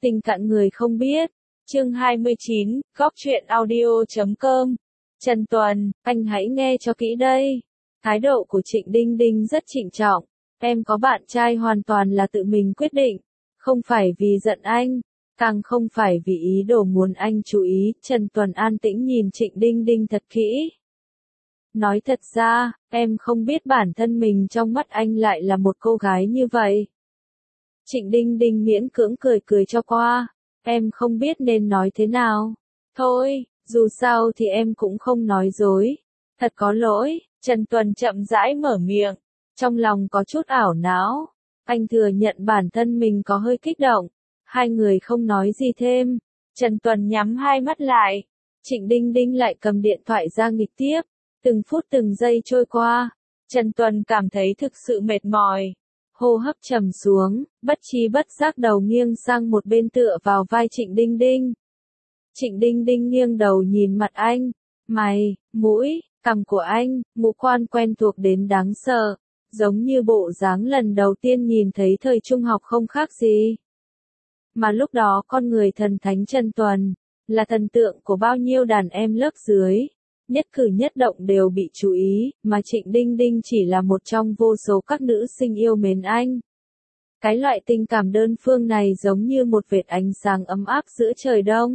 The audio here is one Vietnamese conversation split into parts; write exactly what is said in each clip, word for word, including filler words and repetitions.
Tình cạn người không biết. Chương hai mươi chín, góc truyện audio chấm com. Trần Tuần, anh hãy nghe cho kỹ đây. Thái độ của Trịnh Đinh Đinh rất trịnh trọng. Em có bạn trai hoàn toàn là tự mình quyết định. Không phải vì giận anh. Càng không phải vì ý đồ muốn anh chú ý. Trần Tuần an tĩnh nhìn Trịnh Đinh Đinh thật kỹ. Nói thật ra, em không biết bản thân mình trong mắt anh lại là một cô gái như vậy. Trịnh Đinh Đinh miễn cưỡng cười cười cho qua. Em không biết nên nói thế nào. Thôi, dù sao thì em cũng không nói dối. Thật có lỗi, Trần Tuần chậm rãi mở miệng. Trong lòng có chút ảo não. Anh thừa nhận bản thân mình có hơi kích động. Hai người không nói gì thêm. Trần Tuần nhắm hai mắt lại. Trịnh Đinh Đinh lại cầm điện thoại ra nghịch tiếp. Từng phút từng giây trôi qua. Trần Tuần cảm thấy thực sự mệt mỏi. Hô hấp trầm xuống, bất chi bất giác đầu nghiêng sang một bên tựa vào vai Trịnh Đinh Đinh. Trịnh Đinh Đinh nghiêng đầu nhìn mặt anh, mày, mũi, cằm của anh, ngũ quan quen thuộc đến đáng sợ, giống như bộ dáng lần đầu tiên nhìn thấy thời trung học không khác gì. Mà lúc đó con người thần thánh Trần Tuần, là thần tượng của bao nhiêu đàn em lớp dưới. Nhất cử nhất động đều bị chú ý, mà Trịnh Đinh Đinh chỉ là một trong vô số các nữ sinh yêu mến anh. Cái loại tình cảm đơn phương này giống như một vệt ánh sáng ấm áp giữa trời đông.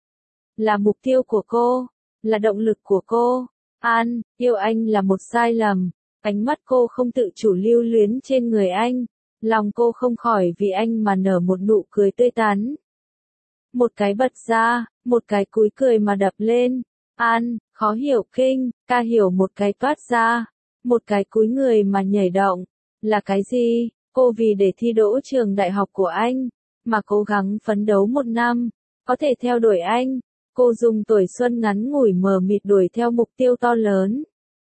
Là mục tiêu của cô, là động lực của cô. An, yêu anh là một sai lầm. Ánh mắt cô không tự chủ lưu luyến trên người anh. Lòng cô không khỏi vì anh mà nở một nụ cười tươi tắn. Một cái bật ra, một cái cúi cười mà đập lên. An, khó hiểu kinh, ca hiểu một cái toát ra, một cái cúi người mà nhảy động, là cái gì? Cô vì để thi đỗ trường đại học của anh, mà cố gắng phấn đấu một năm, có thể theo đuổi anh, cô dùng tuổi xuân ngắn ngủi mờ mịt đuổi theo mục tiêu to lớn.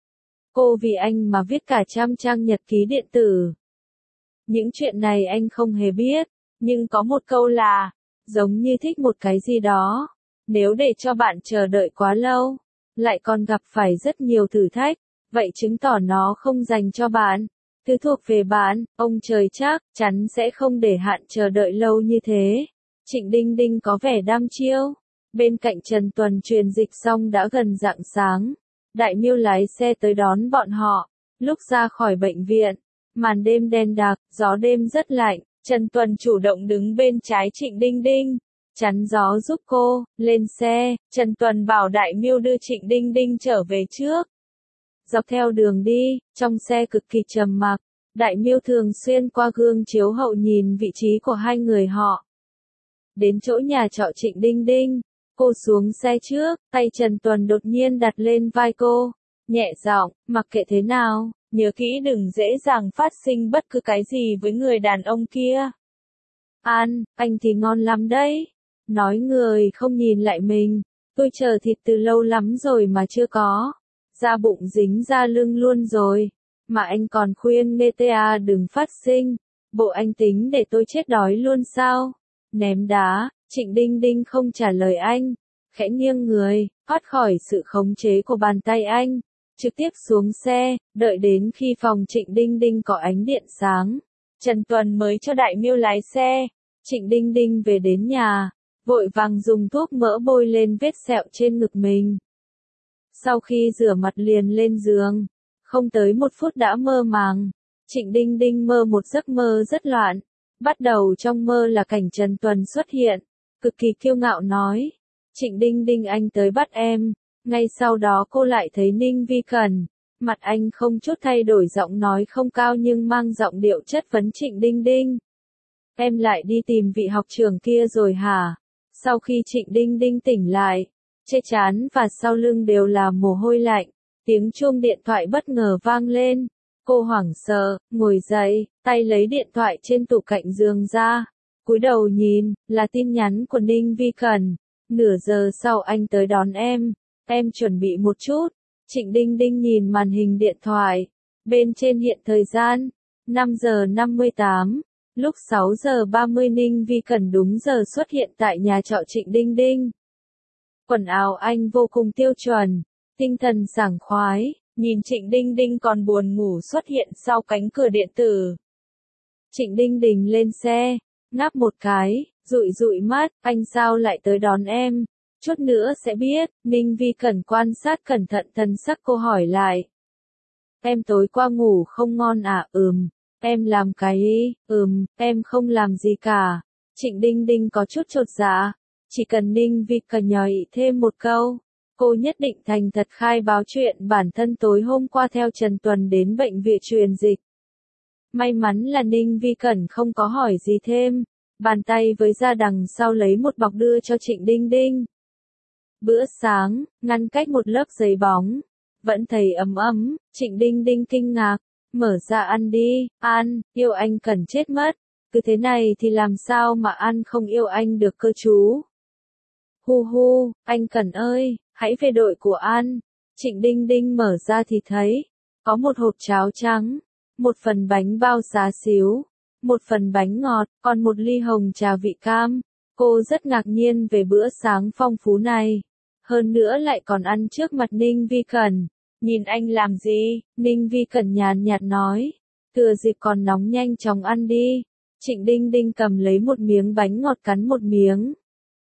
Cô vì anh mà viết cả trăm trang nhật ký điện tử. Những chuyện này anh không hề biết, nhưng có một câu là, giống như thích một cái gì đó. Nếu để cho bạn chờ đợi quá lâu, lại còn gặp phải rất nhiều thử thách, vậy chứng tỏ nó không dành cho bạn. Thứ thuộc về bạn, ông trời chắc chắn sẽ không để hạn chờ đợi lâu như thế. Trịnh Đinh Đinh có vẻ đăm chiêu. Bên cạnh Trần Tuần truyền dịch xong đã gần rạng sáng. Đại Miêu lái xe tới đón bọn họ. Lúc ra khỏi bệnh viện, màn đêm đen đặc, gió đêm rất lạnh. Trần Tuần chủ động đứng bên trái Trịnh Đinh Đinh. Chắn gió giúp cô, lên xe, Trần Tuần bảo Đại Miêu đưa Trịnh Đinh Đinh trở về trước. Dọc theo đường đi, trong xe cực kỳ trầm mặc, Đại Miêu thường xuyên qua gương chiếu hậu nhìn vị trí của hai người họ. Đến chỗ nhà trọ Trịnh Đinh Đinh, cô xuống xe trước, tay Trần Tuần đột nhiên đặt lên vai cô, nhẹ giọng, mặc kệ thế nào, nhớ kỹ đừng dễ dàng phát sinh bất cứ cái gì với người đàn ông kia. An, anh thì ngon lắm đấy. Nói người không nhìn lại mình, tôi chờ thịt từ lâu lắm rồi mà chưa có. Da bụng dính ra lưng luôn rồi, mà anh còn khuyên nê tê a đừng phát sinh. Bộ anh tính để tôi chết đói luôn sao? Ném đá, Trịnh Đinh Đinh không trả lời anh, khẽ nghiêng người, thoát khỏi sự khống chế của bàn tay anh, trực tiếp xuống xe, đợi đến khi phòng Trịnh Đinh Đinh có ánh điện sáng. Trần Tuần mới cho Đại Miêu lái xe, Trịnh Đinh Đinh về đến nhà. Vội vàng dùng thuốc mỡ bôi lên vết sẹo trên ngực mình. Sau khi rửa mặt liền lên giường, không tới một phút đã mơ màng. Trịnh Đinh Đinh mơ một giấc mơ rất loạn. Bắt đầu trong mơ là cảnh Trần Tuần xuất hiện, cực kỳ kiêu ngạo nói. Trịnh Đinh Đinh anh tới bắt em. Ngay sau đó cô lại thấy Ninh Vi Cần. Mặt anh không chút thay đổi, giọng nói không cao nhưng mang giọng điệu chất vấn Trịnh Đinh Đinh. Em lại đi tìm vị học trưởng kia rồi hả? Sau khi Trịnh Đinh Đinh tỉnh lại, trên trán và sau lưng đều là mồ hôi lạnh, tiếng chuông điện thoại bất ngờ vang lên. Cô hoảng sợ, ngồi dậy, tay lấy điện thoại trên tủ cạnh giường ra, cúi đầu nhìn, là tin nhắn của Ninh Vi Cần. Nửa giờ sau anh tới đón em, em chuẩn bị một chút. Trịnh Đinh Đinh nhìn màn hình điện thoại, bên trên hiện thời gian, năm giờ năm mươi tám. Lúc sáu giờ ba mươi Ninh Vi Cần đúng giờ xuất hiện tại nhà trọ Trịnh Đinh Đinh. Quần áo anh vô cùng tiêu chuẩn, tinh thần sảng khoái, nhìn Trịnh Đinh Đinh còn buồn ngủ xuất hiện sau cánh cửa điện tử. Trịnh Đinh Đinh lên xe, ngáp một cái, Dụi dụi mắt, anh sao lại tới đón em? Chút nữa sẽ biết, Ninh Vi Cẩn quan sát cẩn thận thần sắc cô hỏi lại. Em tối qua ngủ không ngon à? Ừm. Em làm cái ý? Ừm, em không làm gì cả. Trịnh Đinh Đinh có chút chột dạ. Chỉ cần Ninh Vi Cẩn nhòi thêm một câu, cô nhất định thành thật khai báo chuyện bản thân tối hôm qua theo Trần Tuần đến bệnh viện truyền dịch. May mắn là Ninh Vi Cẩn không có hỏi gì thêm, bàn tay với ra đằng sau lấy một bọc đưa cho Trịnh Đinh Đinh. Bữa sáng, ngăn cách một lớp giấy bóng, vẫn thấy ấm ấm, Trịnh Đinh Đinh kinh ngạc, mở ra ăn đi, ăn, yêu anh Cẩn chết mất, cứ thế này thì làm sao mà ăn không yêu anh được cơ chú. Hu hu, anh Cẩn ơi, hãy về đội của An. Trịnh Đinh Đinh mở ra thì thấy, có một hộp cháo trắng, một phần bánh bao xá xíu, một phần bánh ngọt, còn một ly hồng trà vị cam. Cô rất ngạc nhiên về bữa sáng phong phú này. Hơn nữa lại còn ăn trước mặt Ninh Vi Cẩn. Nhìn anh làm gì? Ninh Vi Cẩn nhàn nhạt nói. Thừa dịp còn nóng nhanh chóng ăn đi. Trịnh Đinh Đinh cầm lấy một miếng bánh ngọt cắn một miếng.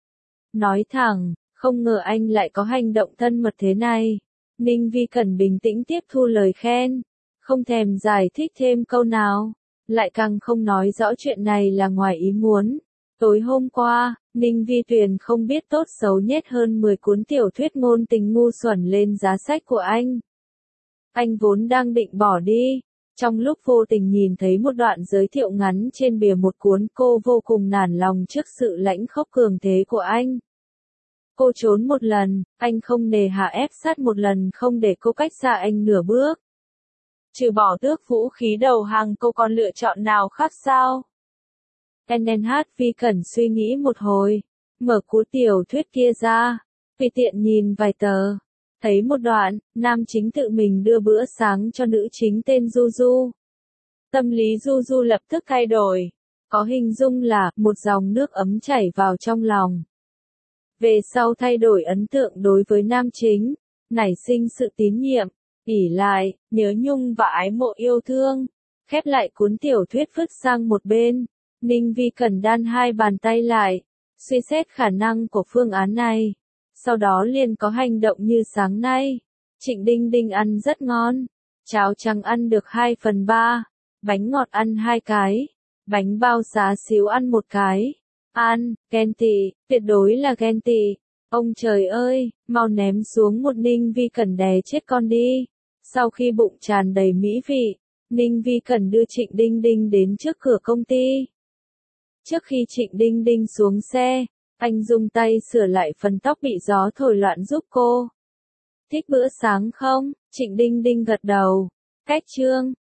Nói thẳng, không ngờ anh lại có hành động thân mật thế này. Ninh Vi Cẩn bình tĩnh tiếp thu lời khen. Không thèm giải thích thêm câu nào. Lại càng không nói rõ chuyện này là ngoài ý muốn. Tối hôm qua, Ninh Vi Tuyền không biết tốt xấu nhét hơn mười cuốn tiểu thuyết ngôn tình ngu xuẩn lên giá sách của anh. Anh vốn đang định bỏ đi. Trong lúc vô tình nhìn thấy một đoạn giới thiệu ngắn trên bìa một cuốn, cô vô cùng nản lòng trước sự lãnh khốc cường thế của anh. Cô trốn một lần, anh không nề hà ép sát một lần không để cô cách xa anh nửa bước. Trừ bỏ tước vũ khí đầu hàng cô còn lựa chọn nào khác sao? en en hát Vi Cẩn suy nghĩ một hồi, mở cuốn tiểu thuyết kia ra, tùy tiện nhìn vài tờ, thấy một đoạn, nam chính tự mình đưa bữa sáng cho nữ chính tên Du Du. Tâm lý Du Du lập tức thay đổi, có hình dung là một dòng nước ấm chảy vào trong lòng. Về sau thay đổi ấn tượng đối với nam chính, nảy sinh sự tín nhiệm, ỷ lại, nhớ nhung và ái mộ yêu thương. Khép lại cuốn tiểu thuyết vứt sang một bên. Ninh Vi Cẩn đan hai bàn tay lại, suy xét khả năng của phương án này. Sau đó liền có hành động như sáng nay. Trịnh Đinh Đinh ăn rất ngon. Cháo trắng ăn được hai phần ba. Bánh ngọt ăn hai cái. Bánh bao xá xíu ăn một cái. An, ghen tị, tuyệt đối là ghen tị. Ông trời ơi, mau ném xuống một Ninh Vi Cẩn đè chết con đi. Sau khi bụng tràn đầy mỹ vị, Ninh Vi Cẩn đưa Trịnh Đinh Đinh đến trước cửa công ty. Trước khi Trịnh Đinh Đinh xuống xe, anh dùng tay sửa lại phần tóc bị gió thổi loạn giúp cô. Thích bữa sáng không? Trịnh Đinh Đinh gật đầu. Cách chương